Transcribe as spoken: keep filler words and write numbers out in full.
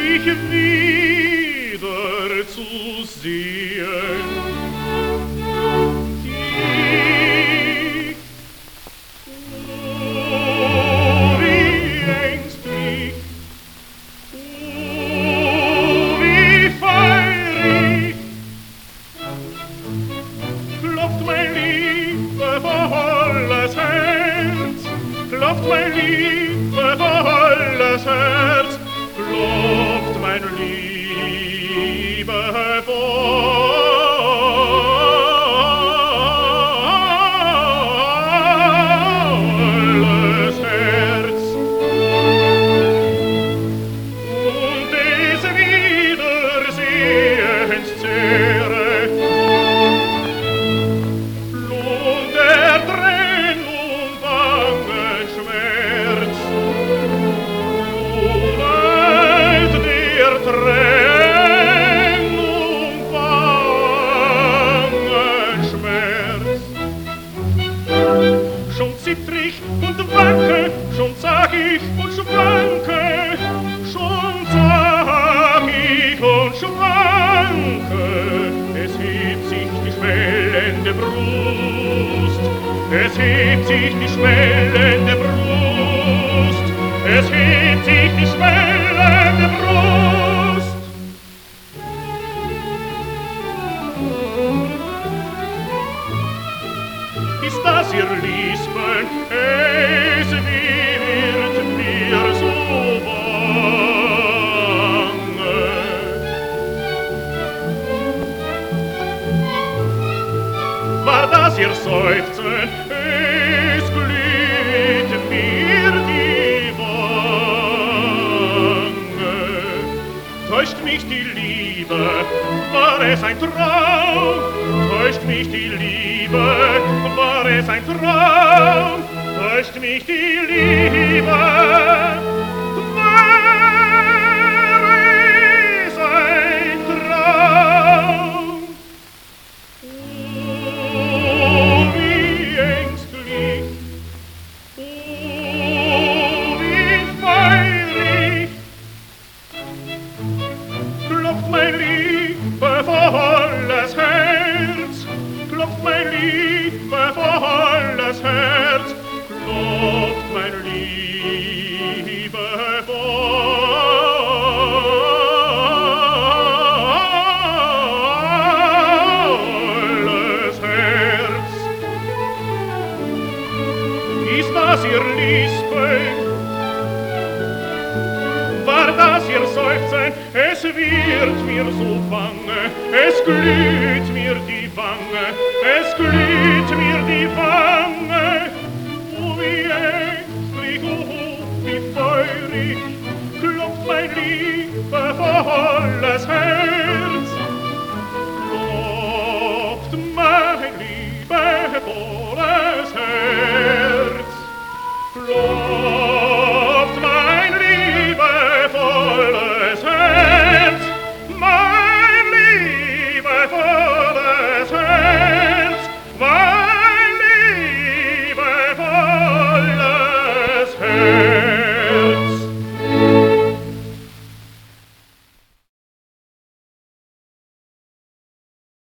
dich wieder zu sehen. Dich, oh, wie ängstlich, oh, wie feurig, klopft mein liebevolles Herz, klopft mein liebevolles Herz, klopft mein liebevolles Herz. Und des Wiedersehens zehre, lohnt der Trennung bangen Schmerz, lohnt der Trennung bangen Schmerz. Schon zittrig und wanke, schon zag ich und schwanke, schon zag ich und schwanke. Es hebt sich die schwellende Brust, es hebt sich die schwellende Brust, es hebt sich die schwellende Brust. Ist das ihr Lispeln, es wird mir so bange. War das ihr Seufzen, es glüht mir die Wange. Täuscht mich die Liebe, war es ein Traum, täuscht mich die Liebe, war es ein Traum, täuscht mich die Liebe, war es ein Traum. Oh, wie ängstlich, oh, wie feurig, klopft mein liebevolles Herz, klopft mein liebevolles Herz, klopft mein liebevolles Herz. Ist das ihr Lispeln? War das ihr Seufzen? Es wird mir so bange, es glüht mir die Wange, es glüht mir die Wange. Oh, wie ängstlich, oh, wie feurig, klopft mein liebevolles Herz.